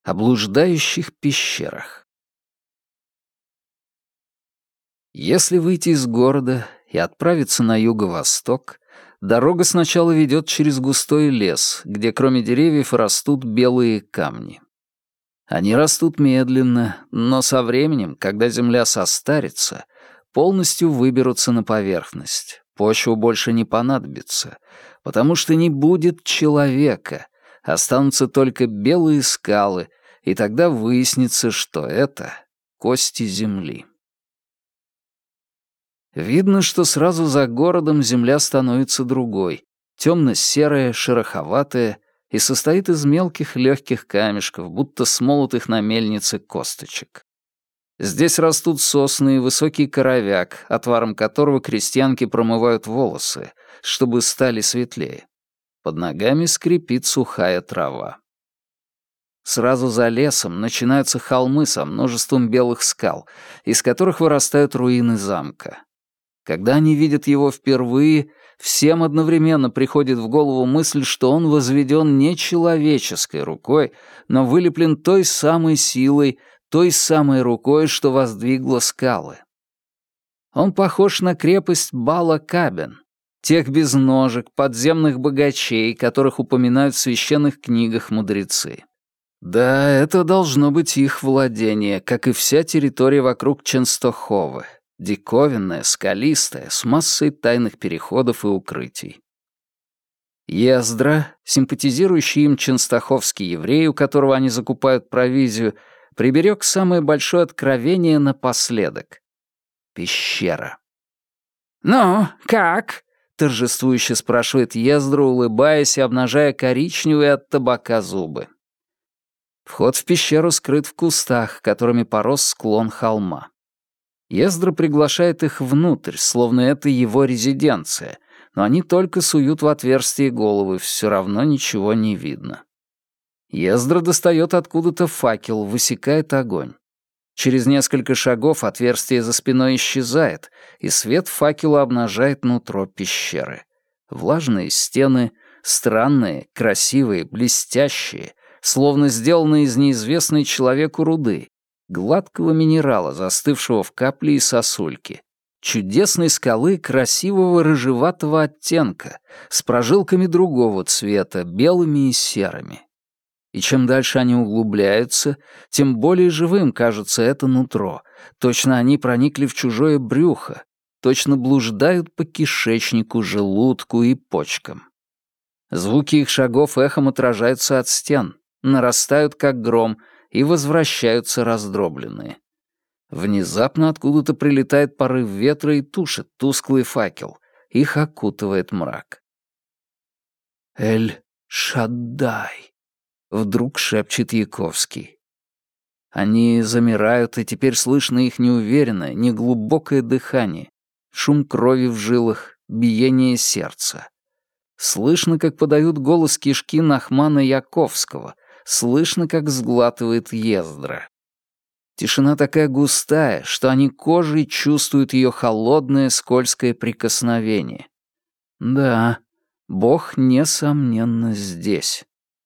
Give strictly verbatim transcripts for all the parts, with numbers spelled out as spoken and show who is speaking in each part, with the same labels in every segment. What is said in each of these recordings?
Speaker 1: О блуждающих пещерах. Если выйти из города и отправиться на юго-восток, дорога сначала ведет через густой лес, где кроме деревьев растут белые камни. Они растут медленно, но со временем, когда земля состарится, полностью выберутся на поверхность. Почва больше не понадобится, потому что не будет человека, останутся только белые скалы, и тогда выяснится, что это кости земли. Видно, что сразу за городом земля становится другой, темно-серая, шероховатая, и состоит из мелких легких камешков, будто смолотых на мельнице косточек. Здесь растут сосны и высокий коровяк, отваром которого крестьянки промывают волосы, чтобы стали светлее. Под ногами скрипит сухая трава. Сразу за лесом начинаются холмы со множеством белых скал, из которых вырастают руины замка. Когда они видят его впервые, всем одновременно приходит в голову мысль, что он возведен не человеческой рукой, но вылеплен той самой силой, той самой рукой, что воздвигла скалы. Он похож на крепость Бала-Кабен, тех безножек, подземных богачей, которых упоминают в священных книгах мудрецы. Да, это должно быть их владение, как и вся территория вокруг Ченстоховы, диковинная, скалистая, с массой тайных переходов и укрытий. Ездра, симпатизирующий им ченстоховский еврей, у которого они закупают провизию, приберег самое большое откровение напоследок. Пещера. «Ну, как?» — торжествующе спрашивает Ездра, улыбаясь и обнажая коричневые от табака зубы. Вход в пещеру скрыт в кустах, которыми порос склон холма. Ездра приглашает их внутрь, словно это его резиденция, но они только суют в отверстие головы, все равно ничего не видно. Ездра достает откуда-то факел, высекает огонь. Через несколько шагов отверстие за спиной исчезает, и свет факела обнажает нутро пещеры. Влажные стены, странные, красивые, блестящие, словно сделанные из неизвестной человеку руды, гладкого минерала, застывшего в капле и сосульке, чудесной скалы красивого рыжеватого оттенка, с прожилками другого цвета, белыми и серыми. И чем дальше они углубляются, тем более живым кажется это нутро. Точно они проникли в чужое брюхо, точно блуждают по кишечнику, желудку и почкам. Звуки их шагов эхом отражаются от стен, нарастают как гром и возвращаются раздробленные. Внезапно откуда-то прилетает порыв ветра и тушит тусклый факел. Их окутывает мрак. «Эль-Шаддай», — вдруг шепчет Яковский. Они замирают, и теперь слышно их неуверенное, неглубокое дыхание, шум крови в жилах, биение сердца. Слышно, как подают голос кишки Нахмана Яковского, слышно, как сглатывает Ездра. Тишина такая густая, что они кожей чувствуют ее холодное, скользкое прикосновение. Да, Бог, несомненно, здесь.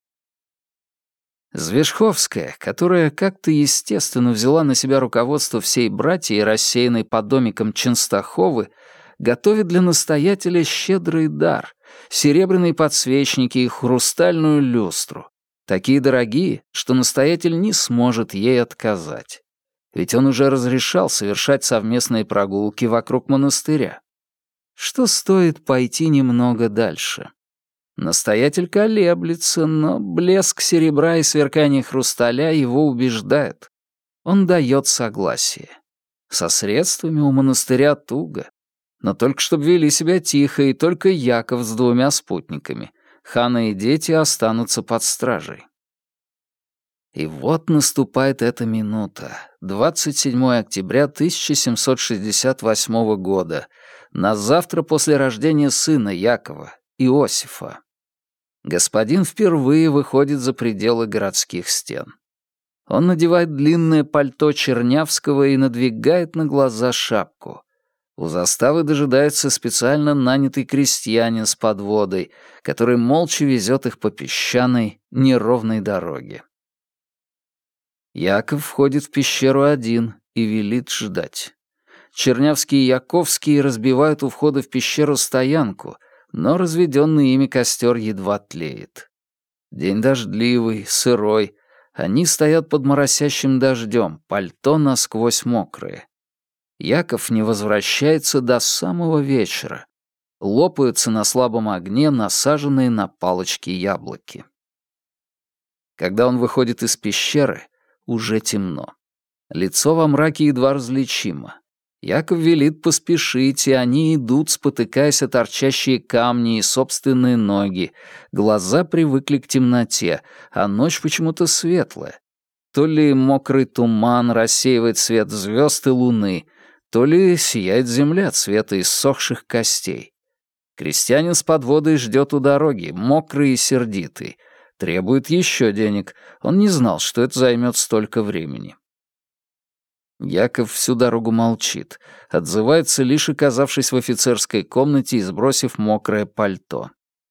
Speaker 1: Звешховская, которая как-то естественно взяла на себя руководство всей братьей, рассеянной по домикам Ченстоховы, готовит для настоятеля щедрый дар — серебряные подсвечники и хрустальную люстру, такие дорогие, что настоятель не сможет ей отказать. Ведь он уже разрешал совершать совместные прогулки вокруг монастыря. Что стоит пойти немного дальше? Настоятель колеблется, но блеск серебра и сверкание хрусталя его убеждают. Он дает согласие. Со средствами у монастыря туго. Но только чтобы вели себя тихо, и только Яков с двумя спутниками. Хана и дети останутся под стражей. И вот наступает эта минута, двадцать седьмое октября тысяча семьсот шестьдесят восьмого года, на завтра после рождения сына Якова, Иосифа. Господин впервые выходит за пределы городских стен. Он надевает длинное пальто Чернявского и надвигает на глаза шапку. У заставы дожидается специально нанятый крестьянин с подводой, который молча везет их по песчаной, неровной дороге. Яков входит в пещеру один и велит ждать. Чернявский и Яковский разбивают у входа в пещеру стоянку, но разведенный ими костер едва тлеет. День дождливый, сырой. Они стоят под моросящим дождем, пальто насквозь мокрые. Яков не возвращается до самого вечера. Лопаются на слабом огне насаженные на палочки яблоки. Когда он выходит из пещеры, уже темно. Лицо во мраке едва различимо. Яков велит поспешить, и они идут, спотыкаясь о торчащие камни и собственные ноги. Глаза привыкли к темноте, а ночь почему-то светлая. То ли мокрый туман рассеивает свет звезд и луны, то ли сияет земля цвета иссохших костей. Крестьянин с подводой ждет у дороги, мокрый и сердитый. Требует еще денег. Он не знал, что это займет столько времени. Яков всю дорогу молчит, отзывается, лишь оказавшись в офицерской комнате и сбросив мокрое пальто.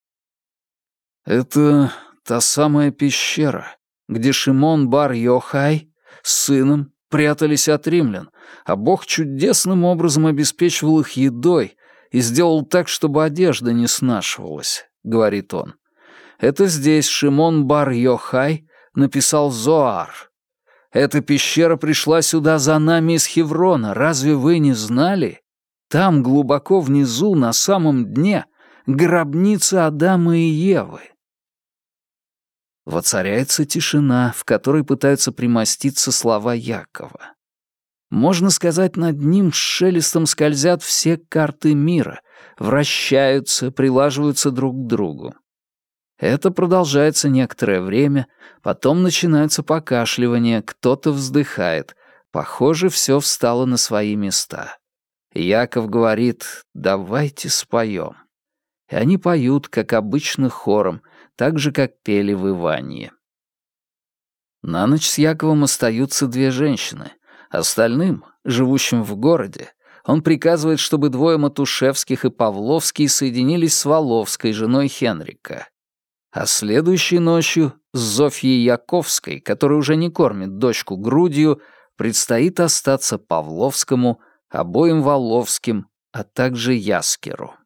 Speaker 1: «Это та самая пещера, где Шимон бар-Йохай с сыном прятались от римлян, а Бог чудесным образом обеспечивал их едой и сделал так, чтобы одежда не снашивалась», — говорит он. «Это здесь Шимон бар-Йохай написал Зоар. Эта пещера пришла сюда за нами из Хеврона, разве вы не знали? Там, глубоко внизу, на самом дне, гробница Адама и Евы». Воцаряется тишина, в которой пытаются примоститься слова Якова. Можно сказать, над ним с шелестом скользят все карты мира, вращаются, прилаживаются друг к другу. Это продолжается некоторое время, потом начинаются покашливания, кто-то вздыхает. Похоже, все встало на свои места. Яков говорит: «Давайте споем». И они поют, как обычно, хором, так же, как пели в Иванье. На ночь с Яковом остаются две женщины. Остальным, живущим в городе, он приказывает, чтобы двое Матушевских и Павловский соединились с Воловской, женой Хенрика. А следующей ночью с Зофьей Яковской, которая уже не кормит дочку грудью, предстоит остаться Павловскому, обоим Воловским, а также Яскеру.